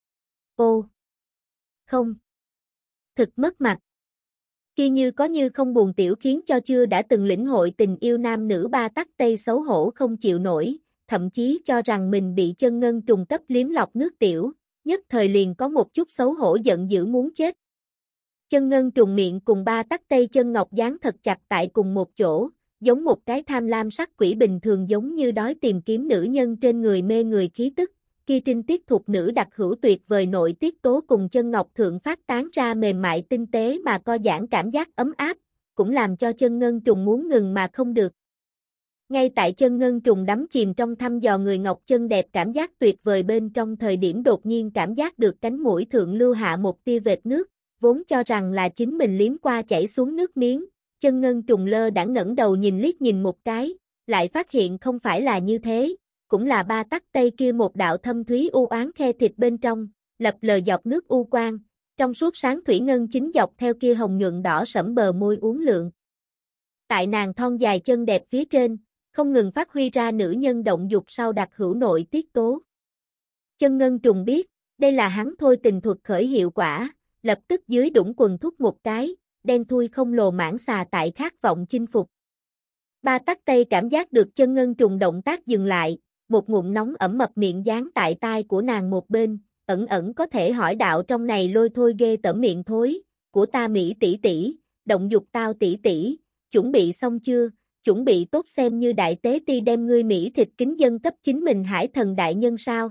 Ô! Không! Thực mất mặt. Kia như có như không buồn tiểu khiến cho chưa đã từng lĩnh hội tình yêu nam nữ ba tắc tây xấu hổ không chịu nổi, thậm chí cho rằng mình bị chân ngân trùng cấp liếm lọc nước tiểu, nhất thời liền có một chút xấu hổ giận dữ muốn chết. Chân ngân trùng miệng cùng ba tắc tây chân ngọc dán thật chặt tại cùng một chỗ, giống một cái tham lam sắc quỷ bình thường giống như đói tìm kiếm nữ nhân trên người mê người khí tức, kia trinh tiết thuộc nữ đặc hữu tuyệt vời nội tiết tố cùng chân ngọc thượng phát tán ra mềm mại tinh tế mà co giãn cảm giác ấm áp, cũng làm cho chân ngân trùng muốn ngừng mà không được. Ngay tại chân ngân trùng đắm chìm trong thăm dò người ngọc chân đẹp cảm giác tuyệt vời bên trong thời điểm đột nhiên cảm giác được cánh mũi thượng lưu hạ một tia vệt nước, vốn cho rằng là chính mình liếm qua chảy xuống nước miếng, chân ngân trùng lơ đã ngẩng đầu nhìn liếc nhìn một cái, lại phát hiện không phải là như thế, cũng là ba tắc tây kia một đạo thâm thúy u oán khe thịt bên trong, lập lờ dọc nước u quang, trong suốt sáng thủy ngân chính dọc theo kia hồng nhuận đỏ sẫm bờ môi uốn lượn. Tại nàng thon dài chân đẹp phía trên, không ngừng phát huy ra nữ nhân động dục sau đặc hữu nội tiết tố. Chân ngân trùng biết, đây là hắn thôi tình thuật khởi hiệu quả, lập tức dưới đũng quần thúc một cái, đen thui không lồ mãng xà tại khát vọng chinh phục. Ba tắc tây cảm giác được chân ngân trùng động tác dừng lại, một ngụm nóng ẩm mập miệng dán tại tai của nàng một bên, ẩn ẩn có thể hỏi đạo trong này lôi thôi ghê tởm miệng thối, của ta Mỹ tỷ tỷ, động dục tao tỷ tỷ, chuẩn bị xong chưa, chuẩn bị tốt xem như đại tế ti đem ngươi Mỹ thịt kính dân cấp chính mình hải thần đại nhân sao.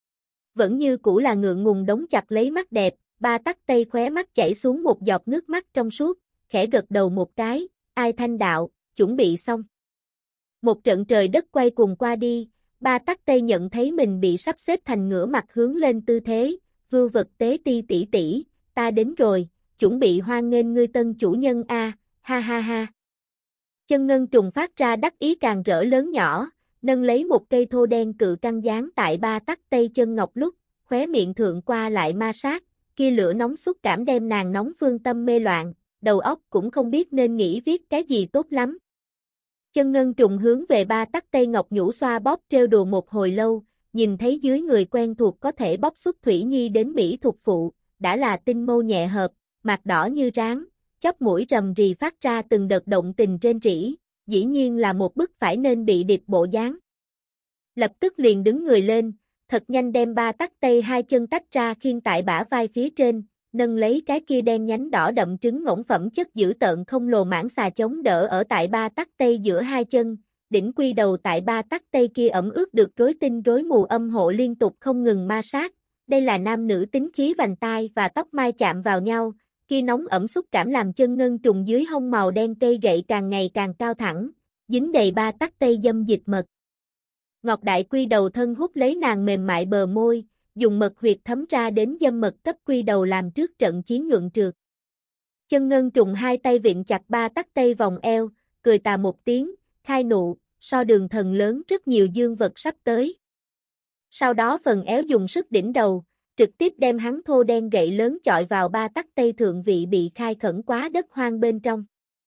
Vẫn như cũ là ngượng ngùng đóng chặt lấy mắt đẹp, ba tắc tây khóe mắt chảy xuống một giọt nước mắt trong suốt, khẽ gật đầu một cái, ai thanh đạo, chuẩn bị xong. Một trận trời đất quay cuồng qua đi, ba tắc tây nhận thấy mình bị sắp xếp thành ngửa mặt hướng lên tư thế, vưu vật tế ti tỷ tỷ, ta đến rồi, chuẩn bị hoan nghênh ngươi tân chủ nhân a, ha ha ha. Chân ngân trùng phát ra đắc ý càng rỡ lớn nhỏ, nâng lấy một cây thô đen cự căng dán tại ba tắc tây chân ngọc lúc, khóe miệng thượng qua lại ma sát, kia lửa nóng xúc cảm đem nàng nóng phương tâm mê loạn, đầu óc cũng không biết nên nghĩ viết cái gì tốt lắm. Chân ngân trùng hướng về ba tắc tây ngọc nhũ xoa bóp trêu đùa một hồi lâu, nhìn thấy dưới người quen thuộc có thể bóp xuất thủy nhi đến Mỹ thuộc phụ, đã là tinh mâu nhẹ hợp, mặt đỏ như ráng, chóp mũi rầm rì phát ra từng đợt động tình trên rỉ, dĩ nhiên là một bức phải nên bị điệp bộ dáng. Lập tức liền đứng người lên, thật nhanh đem ba tắc tây hai chân tách ra khiêng tại bả vai phía trên, nâng lấy cái kia đen nhánh đỏ đậm trứng ngỗng phẩm chất dữ tợn không lồ mãng xà chống đỡ ở tại ba tắc tây giữa hai chân, đỉnh quy đầu tại ba tắc tây kia ẩm ướt được rối tinh rối mù âm hộ liên tục không ngừng ma sát, đây là nam nữ tính khí vành tai và tóc mai chạm vào nhau, kia nóng ẩm xúc cảm làm chân ngân trùng dưới hông màu đen cây gậy càng ngày càng cao thẳng, dính đầy ba tắc tây dâm dịch mật. Ngọc đại quy đầu thân hút lấy nàng mềm mại bờ môi, dùng mật huyệt thấm ra đến dâm mật cấp quy đầu làm trước trận chiến nhuận trượt. Chân ngân trùng hai tay vịn chặt ba tắc tây vòng eo, cười tà một tiếng, khai nụ, so đường thần lớn rất nhiều dương vật sắp tới. Sau đó phần éo dùng sức đỉnh đầu, trực tiếp đem hắn thô đen gậy lớn chọi vào ba tắc tây thượng vị bị khai khẩn quá đất hoang bên trong.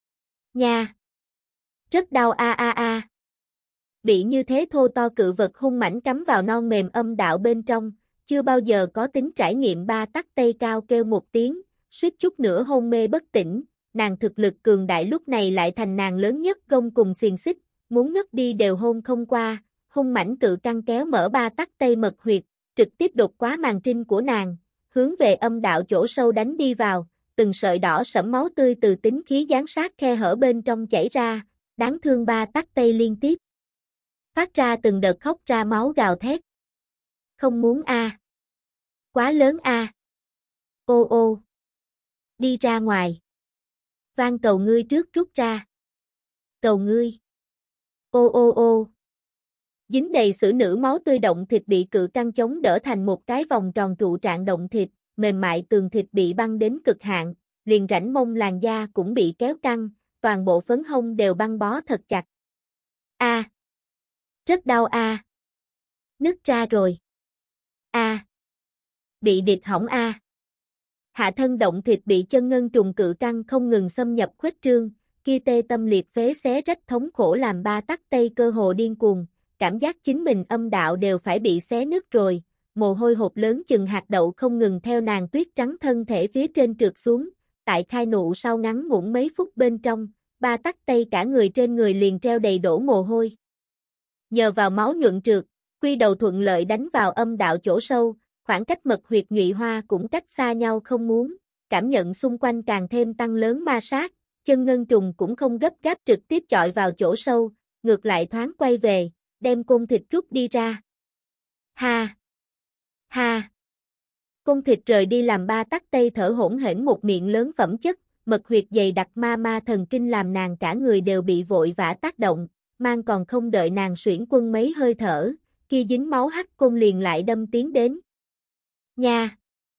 Nha! Rất đau a a a. Bị như thế thô to cự vật hung mãnh cắm vào non mềm âm đạo bên trong, chưa bao giờ có tính trải nghiệm ba tắc tây cao kêu một tiếng, suýt chút nữa hôn mê bất tỉnh, nàng thực lực cường đại lúc này lại thành nàng lớn nhất gông cùng xiềng xích, muốn ngất đi đều hôn không qua, hung mãnh cự căng kéo mở ba tắc tây mật huyệt, trực tiếp đột quá màng trinh của nàng, hướng về âm đạo chỗ sâu đánh đi vào, từng sợi đỏ sẫm máu tươi từ tính khí giáng sát khe hở bên trong chảy ra, đáng thương ba tắc tây liên tiếp phát ra từng đợt khóc ra máu gào thét. Không muốn a. À. Quá lớn a. À. Ô ô. Đi ra ngoài. Van cầu ngươi trước rút ra. Cầu ngươi. Ô ô ô. Dính đầy sữa nữ máu tươi động thịt bị cự căng chống đỡ thành một cái vòng tròn trụ trạng động thịt, mềm mại tường thịt bị băng đến cực hạn, liền rãnh mông làn da cũng bị kéo căng, toàn bộ phấn hông đều băng bó thật chặt. A. À. Rất đau a. À. Nứt ra rồi. A. À. Bị địch hỏng a. À. Hạ thân động thịt bị chân ngân trùng cự căng không ngừng xâm nhập khuếch trương, kia tê tâm liệt phế xé rách thống khổ làm ba tắc tây cơ hồ điên cuồng, cảm giác chính mình âm đạo đều phải bị xé nứt rồi, mồ hôi hột lớn chừng hạt đậu không ngừng theo nàng tuyết trắng thân thể phía trên trượt xuống, tại khai nụ sau ngắn ngủn mấy phút bên trong, ba tắc tây cả người trên người liền treo đầy đổ mồ hôi. Nhờ vào máu nhuận trượt, quy đầu thuận lợi đánh vào âm đạo chỗ sâu, khoảng cách mật huyệt nhụy hoa cũng cách xa nhau không muốn, cảm nhận xung quanh càng thêm tăng lớn ma sát, chân ngân trùng cũng không gấp gáp trực tiếp chọi vào chỗ sâu, ngược lại thoáng quay về, đem côn thịt rút đi ra. Ha! Ha! Côn thịt rời đi làm ba tắc tây thở hỗn hển một miệng lớn phẩm chất, mật huyệt dày đặc ma ma thần kinh làm nàng cả người đều bị vội vã tác động, mang còn không đợi nàng xuyển quân mấy hơi thở, kia dính máu hắc côn liền lại đâm tiến đến. Nha!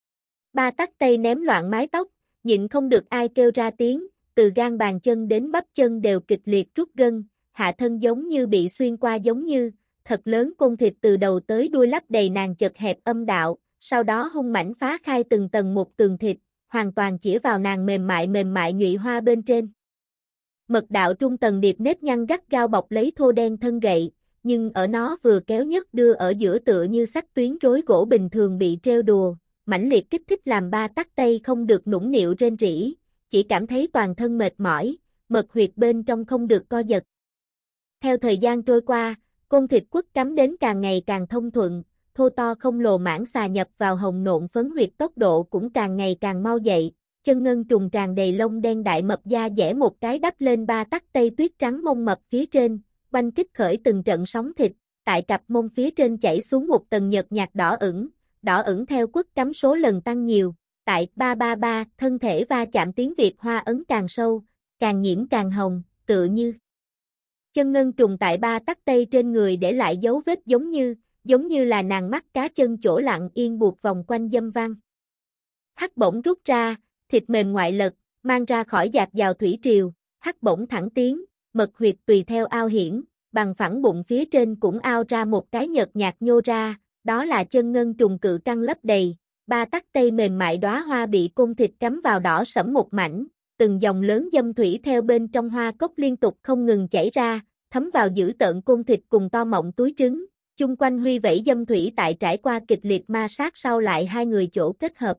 Ba tắc tây ném loạn mái tóc, nhịn không được ai kêu ra tiếng, từ gan bàn chân đến bắp chân đều kịch liệt rút gân, hạ thân giống như bị xuyên qua giống như, thật lớn côn thịt từ đầu tới đuôi lấp đầy nàng chật hẹp âm đạo, sau đó hung mãnh phá khai từng tầng một tường thịt, hoàn toàn chĩa vào nàng mềm mại mềm mại nhụy hoa bên trên. Mật đạo trung tầng điệp nếp nhăn gắt gao bọc lấy thô đen thân gậy, nhưng ở nó vừa kéo nhất đưa ở giữa tựa như sách tuyến rối gỗ bình thường bị treo đùa, mãnh liệt kích thích làm ba tắc tây không được nũng nịu rên rỉ, chỉ cảm thấy toàn thân mệt mỏi, mật huyệt bên trong không được co giật. Theo thời gian trôi qua, côn thịt quất cắm đến càng ngày càng thông thuận, thô to không lồ mãng xà nhập vào hồng nộn phấn huyệt tốc độ cũng càng ngày càng mau dậy, chân ngân trùng tràn đầy lông đen đại mập da dẻ một cái đắp lên ba tắc tây tuyết trắng mông mập phía trên, quanh kích khởi từng trận sóng thịt, tại cặp mông phía trên chảy xuống một tầng nhợt nhạt đỏ ửng, đỏ ửng theo quất cắm số lần tăng nhiều, tại ba ba ba thân thể va chạm tiếng Việt hoa ấn càng sâu, càng nhiễm càng hồng, tựa như chân ngân trùng tại ba tắc tây trên người để lại dấu vết giống như, giống như là nàng mắt cá chân chỗ lặng yên buộc vòng quanh dâm văn. Hắc bổng rút ra, thịt mềm ngoại lật, mang ra khỏi dạt vào thủy triều, hắc bổng thẳng tiến, mật huyệt tùy theo ao hiển, bằng phẳng bụng phía trên cũng ao ra một cái nhợt nhạt nhô ra, đó là chân ngân trùng cự căng lấp đầy, ba tắc tây mềm mại đóa hoa bị côn thịt cắm vào đỏ sẫm một mảnh, từng dòng lớn dâm thủy theo bên trong hoa cốc liên tục không ngừng chảy ra, thấm vào giữ tợn côn thịt cùng to mọng túi trứng, chung quanh huy vẫy dâm thủy tại trải qua kịch liệt ma sát sau lại hai người chỗ kết hợp.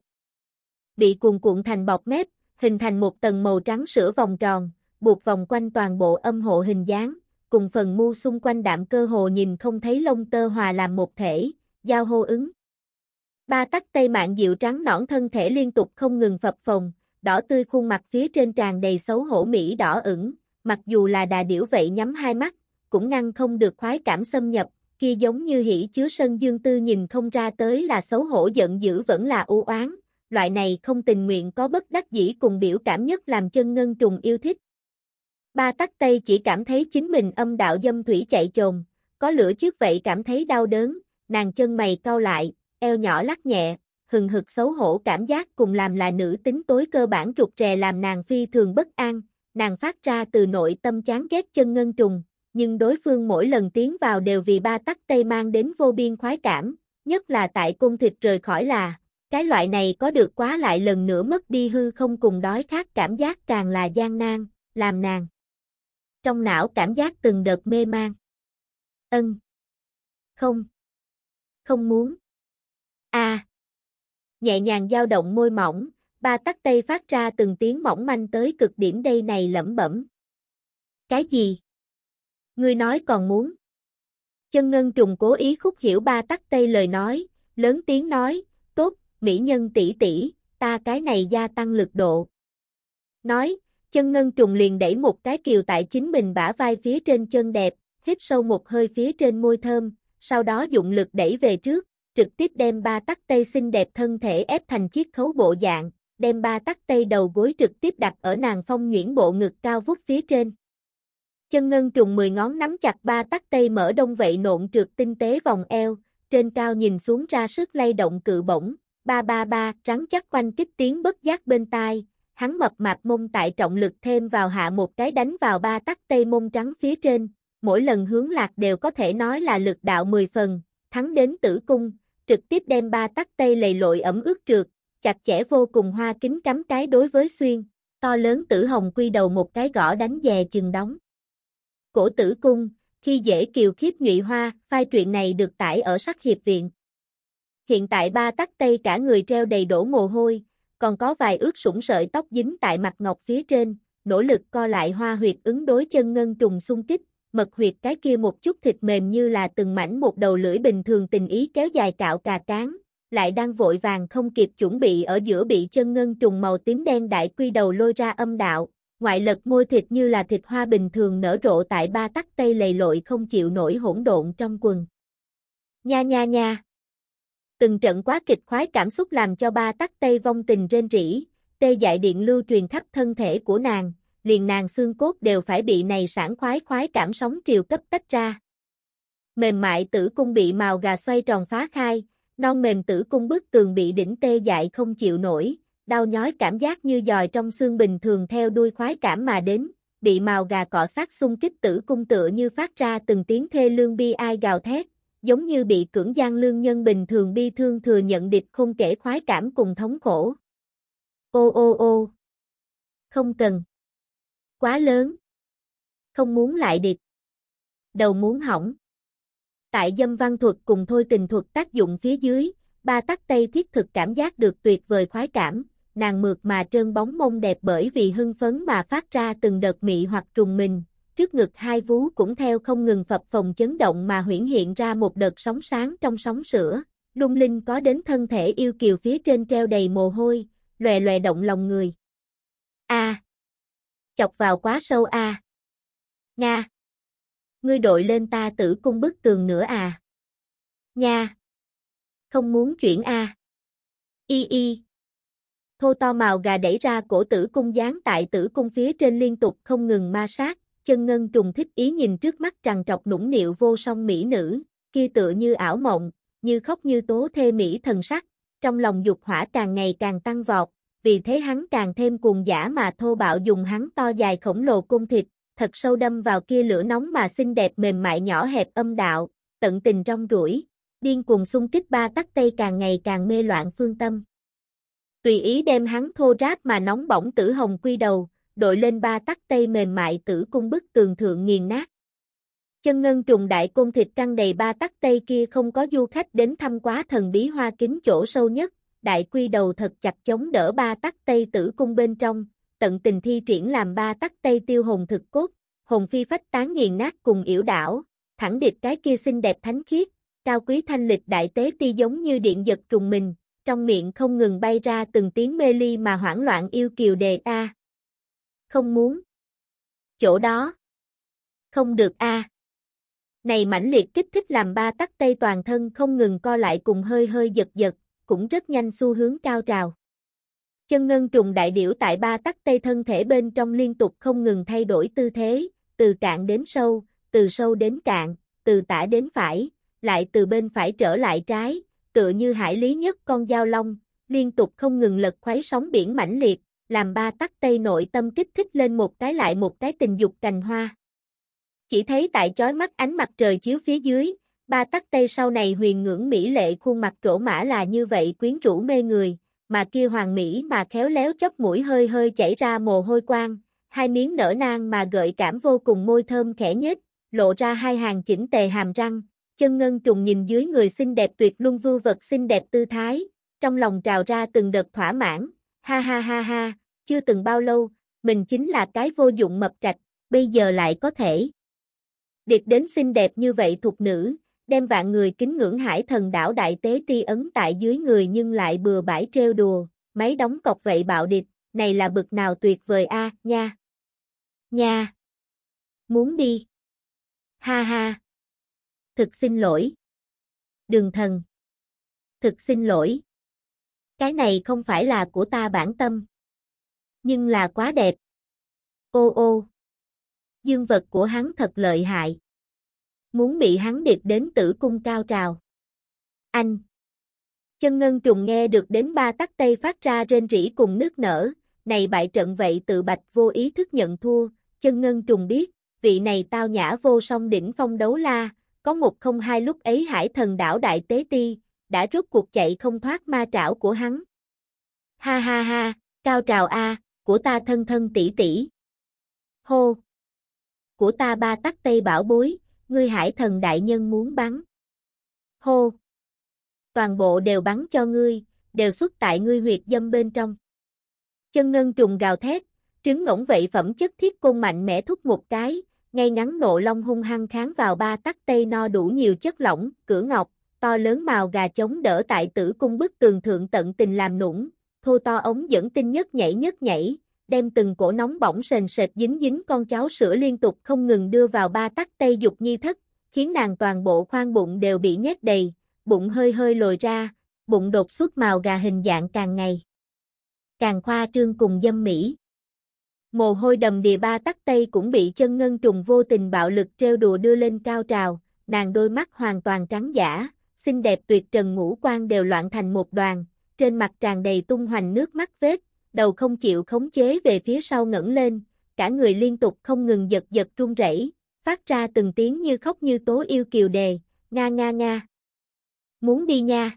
Bị cuồn cuộn thành bọt mép, hình thành một tầng màu trắng sữa vòng tròn, buộc vòng quanh toàn bộ âm hộ hình dáng, cùng phần mu xung quanh đạm cơ hồ nhìn không thấy lông tơ hòa làm một thể, giao hô ứng. Ba tắc tây mạn dịu trắng nõn thân thể liên tục không ngừng phập phồng, đỏ tươi khuôn mặt phía trên tràn đầy xấu hổ mỹ đỏ ửng, mặc dù là đà điểu vậy nhắm hai mắt, cũng ngăn không được khoái cảm xâm nhập, kia giống như hỉ chứa sân dương tư nhìn không ra tới là xấu hổ giận dữ vẫn là u oán, loại này không tình nguyện có bất đắc dĩ cùng biểu cảm nhất làm chân ngân trùng yêu thích. Ba tắc tây chỉ cảm thấy chính mình âm đạo dâm thủy chạy chồn, có lửa trước vậy cảm thấy đau đớn, nàng chân mày cau lại, eo nhỏ lắc nhẹ, hừng hực xấu hổ cảm giác cùng làm là nữ tính tối cơ bản rụt rè làm nàng phi thường bất an, nàng phát ra từ nội tâm chán ghét chân ngân trùng, nhưng đối phương mỗi lần tiến vào đều vì ba tắc tây mang đến vô biên khoái cảm, nhất là tại cung thịt rời khỏi là, cái loại này có được quá lại lần nữa mất đi hư không cùng đói khát cảm giác càng là gian nan, làm nàng. Trong não cảm giác từng đợt mê man. Ân. Không. Không muốn. A. À. Nhẹ nhàng dao động môi mỏng, ba tắc tây phát ra từng tiếng mỏng manh tới cực điểm đây này lẩm bẩm. Cái gì? Ngươi nói còn muốn? Chân ngân trùng cố ý khúc hiểu ba tắc tây lời nói, lớn tiếng nói, tốt, mỹ nhân tỷ tỷ, ta cái này gia tăng lực độ. Nói, chân ngân trùng liền đẩy một cái kiều tại chính mình bả vai phía trên chân đẹp, hít sâu một hơi phía trên môi thơm, sau đó dụng lực đẩy về trước, trực tiếp đem ba tắc tây xinh đẹp thân thể ép thành chiếc khấu bộ dạng, đem ba tắc tây đầu gối trực tiếp đặt ở nàng phong nhuyễn bộ ngực cao vút phía trên. Chân ngân trùng mười ngón nắm chặt ba tắc tây mở đông vậy nộn trượt tinh tế vòng eo, trên cao nhìn xuống ra sức lay động cự bổng, ba ba ba trắng chắc quanh kích tiếng bất giác bên tai, hắn mập mạp mông tại trọng lực thêm vào hạ một cái đánh vào ba tắc tây mông trắng phía trên, mỗi lần hướng lạc đều có thể nói là lực đạo mười phần, thắng đến tử cung, trực tiếp đem ba tắc tây lầy lội ẩm ướt trượt, chặt chẽ vô cùng hoa kính cắm cái đối với xuyên, to lớn tử hồng quy đầu một cái gõ đánh dè chừng đóng. Cổ tử cung, khi dễ kiều khiếp nhụy hoa, phai truyện này được tải ở sắc hiệp viện. Hiện tại ba tắc tây cả người treo đầy đổ mồ hôi, còn có vài ướt sũng sợi tóc dính tại mặt ngọc phía trên, nỗ lực co lại hoa huyệt ứng đối chân ngân trùng xung kích, mật huyệt cái kia một chút thịt mềm như là từng mảnh một đầu lưỡi bình thường tình ý kéo dài cạo cà cán, lại đang vội vàng không kịp chuẩn bị ở giữa bị chân ngân trùng màu tím đen đại quy đầu lôi ra âm đạo, ngoại lật môi thịt như là thịt hoa bình thường nở rộ tại ba tắc tây lầy lội không chịu nổi hỗn độn trong quần. Nha nha nha. Từng trận quá kịch khoái cảm xúc làm cho ba tắc tây vong tình rên rỉ, tê dại điện lưu truyền khắp thân thể của nàng, liền nàng xương cốt đều phải bị này sảng khoái khoái cảm sóng triều cấp tách ra. Mềm mại tử cung bị mào gà xoay tròn phá khai, non mềm tử cung bức tường bị đỉnh tê dại không chịu nổi, đau nhói cảm giác như giòi trong xương bình thường theo đuôi khoái cảm mà đến, bị mào gà cọ sát xung kích tử cung tựa như phát ra từng tiếng thê lương bi ai gào thét, giống như bị cưỡng gian lương nhân bình thường bi thương thừa nhận địch không kể khoái cảm cùng thống khổ. Ô ô ô. Không cần. Quá lớn. Không muốn lại địch. Đầu muốn hỏng. Tại dâm văn thuật cùng thôi tình thuật tác dụng phía dưới, ba tắc tây thiết thực cảm giác được tuyệt vời khoái cảm, nàng mượt mà trơn bóng mông đẹp bởi vì hưng phấn mà phát ra từng đợt mị hoặc trùng mình, trước ngực hai vú cũng theo không ngừng phập phồng chấn động mà huyễn hiện ra một đợt sóng sáng trong sóng sữa, lung linh có đến thân thể yêu kiều phía trên treo đầy mồ hôi, lòe lòe động lòng người. A. À. Chọc vào quá sâu a. À. Nga. Ngươi đội lên ta tử cung bức tường nữa à? Nha. Không muốn chuyển a. À. Y y. Thô to màu gà đẩy ra cổ tử cung dán tại tử cung phía trên liên tục không ngừng ma sát, chân ngân trùng thích ý nhìn trước mắt trằn trọc nũng nịu vô song mỹ nữ, kia tựa như ảo mộng, như khóc như tố thê mỹ thần sắc, trong lòng dục hỏa càng ngày càng tăng vọt, vì thế hắn càng thêm cuồng dã mà thô bạo dùng hắn to dài khổng lồ cung thịt, thật sâu đâm vào kia lửa nóng mà xinh đẹp mềm mại nhỏ hẹp âm đạo, tận tình rong ruổi, điên cuồng xung kích ba tắc tây càng ngày càng mê loạn phương tâm. Tùy ý đem hắn thô ráp mà nóng bỏng tử hồng quy đầu, đội lên ba tắc tây mềm mại tử cung bức tường thượng nghiền nát. Chân ngân trùng đại cung thịt căng đầy ba tắc tây kia không có du khách đến thăm quá thần bí hoa kính chỗ sâu nhất, đại quy đầu thật chặt chống đỡ ba tắc tây tử cung bên trong, tận tình thi triển làm ba tắc tây tiêu hồn thực cốt, hồn phi phách tán nghiền nát cùng yểu đảo, thẳng điệp cái kia xinh đẹp thánh khiết, cao quý thanh lịch đại tế ti giống như điện giật trùng mình, trong miệng không ngừng bay ra từng tiếng mê ly mà hoảng loạn yêu kiều đề a. Không muốn. Chỗ đó. Không được a. À. Này mãnh liệt kích thích làm ba tắc tây toàn thân không ngừng co lại cùng hơi hơi giật giật, cũng rất nhanh xu hướng cao trào. Chân ngân trùng đại điểu tại ba tắc tây thân thể bên trong liên tục không ngừng thay đổi tư thế, từ cạn đến sâu, từ sâu đến cạn, từ tả đến phải, lại từ bên phải trở lại trái, tựa như hải lý nhất con dao long, liên tục không ngừng lật khuấy sóng biển mãnh liệt, làm ba tắc tây nội tâm kích thích lên một cái lại một cái tình dục cành hoa. Chỉ thấy tại chói mắt ánh mặt trời chiếu phía dưới, Ba tắc tây sau này huyền ngưỡng mỹ lệ khuôn mặt trổ mã là như vậy quyến rũ mê người, mà kia hoàng mỹ mà khéo léo chóp mũi hơi hơi chảy ra mồ hôi quang, hai miếng nở nang mà gợi cảm vô cùng môi thơm khẽ nhếch, lộ ra hai hàng chỉnh tề hàm răng, chân ngân trùng nhìn dưới người xinh đẹp tuyệt luân vưu vật xinh đẹp tư thái, trong lòng trào ra từng đợt thỏa mãn, ha ha ha ha, chưa từng bao lâu, mình chính là cái vô dụng mập trạch, bây giờ lại có thể điệp đến xinh đẹp như vậy thục nữ, đem vạn người kính ngưỡng hải thần đảo đại tế ti ấn tại dưới người nhưng lại bừa bãi trêu đùa, máy đóng cọc vậy bạo điệp, này là bực nào tuyệt vời a, nha. Nha. Muốn đi. Ha ha. Thực xin lỗi. Đường thần. Thực xin lỗi. Cái này không phải là của ta bản tâm. Nhưng là quá đẹp. Ô ô. Dương vật của hắn thật lợi hại. Muốn bị hắn điệp đến tử cung cao trào. Anh. Chân ngân trùng nghe được đến ba tắc tây phát ra rên rỉ cùng nước nở, này bại trận vậy tự bạch vô ý thức nhận thua, chân ngân trùng biết, vị này tao nhã vô song đỉnh phong đấu la, có một không hai lúc ấy hải thần đảo đại tế ti, đã rốt cuộc chạy không thoát ma trảo của hắn. Ha ha ha, cao trào a, của ta thân thân tỷ tỷ. Hô. Của ta ba tắc tây bảo bối, ngươi hải thần đại nhân muốn bắn. Hô. Toàn bộ đều bắn cho ngươi, đều xuất tại ngươi huyệt dâm bên trong. Chân ngân trùng gào thét, trứng ngỗng vậy phẩm chất thiết côn mạnh mẽ thúc một cái, ngay ngắn nộ long hung hăng kháng vào ba tắc tây no đủ nhiều chất lỏng, cửa ngọc, to lớn màu gà chống đỡ tại tử cung bức tường thượng tận tình làm nũng, thô to ống dẫn tinh nhất nhảy nhất nhảy, đem từng cổ nóng bỏng sền sệt dính dính con cháu sữa liên tục không ngừng đưa vào ba tắc tây dục nhi thất, khiến nàng toàn bộ khoang bụng đều bị nhét đầy, bụng hơi hơi lồi ra, bụng đột xuất màu gà hình dạng càng ngày càng khoa trương cùng dâm mỹ. Mồ hôi đầm đìa ba tắc tây cũng bị chân ngân trùng vô tình bạo lực trêu đùa đưa lên cao trào, nàng đôi mắt hoàn toàn trắng dã, xinh đẹp tuyệt trần ngũ quan đều loạn thành một đoàn, trên mặt tràn đầy tung hoành nước mắt vết, đầu không chịu khống chế về phía sau ngẩng lên, cả người liên tục không ngừng giật giật run rẩy, phát ra từng tiếng như khóc như tố yêu kiều đề, nga nga nga. Muốn đi nha.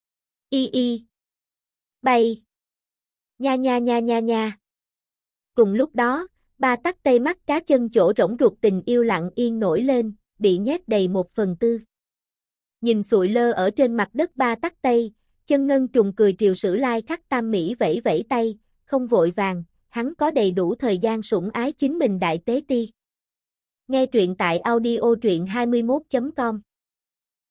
Y y. Bay. Nha nha nha nha nha. Cùng lúc đó, ba tắc tây mắt cá chân chỗ rỗng ruột tình yêu lặng yên nổi lên, bị nhét đầy một phần tư. Nhìn sụi lơ ở trên mặt đất ba tắc tây, chân ngân trùng cười triều sử lai khắc tam mỹ vẫy vẫy tay, không vội vàng, hắn có đầy đủ thời gian sủng ái chính mình đại tế ti. Nghe truyện tại audio truyện hai mươi mốt chấm com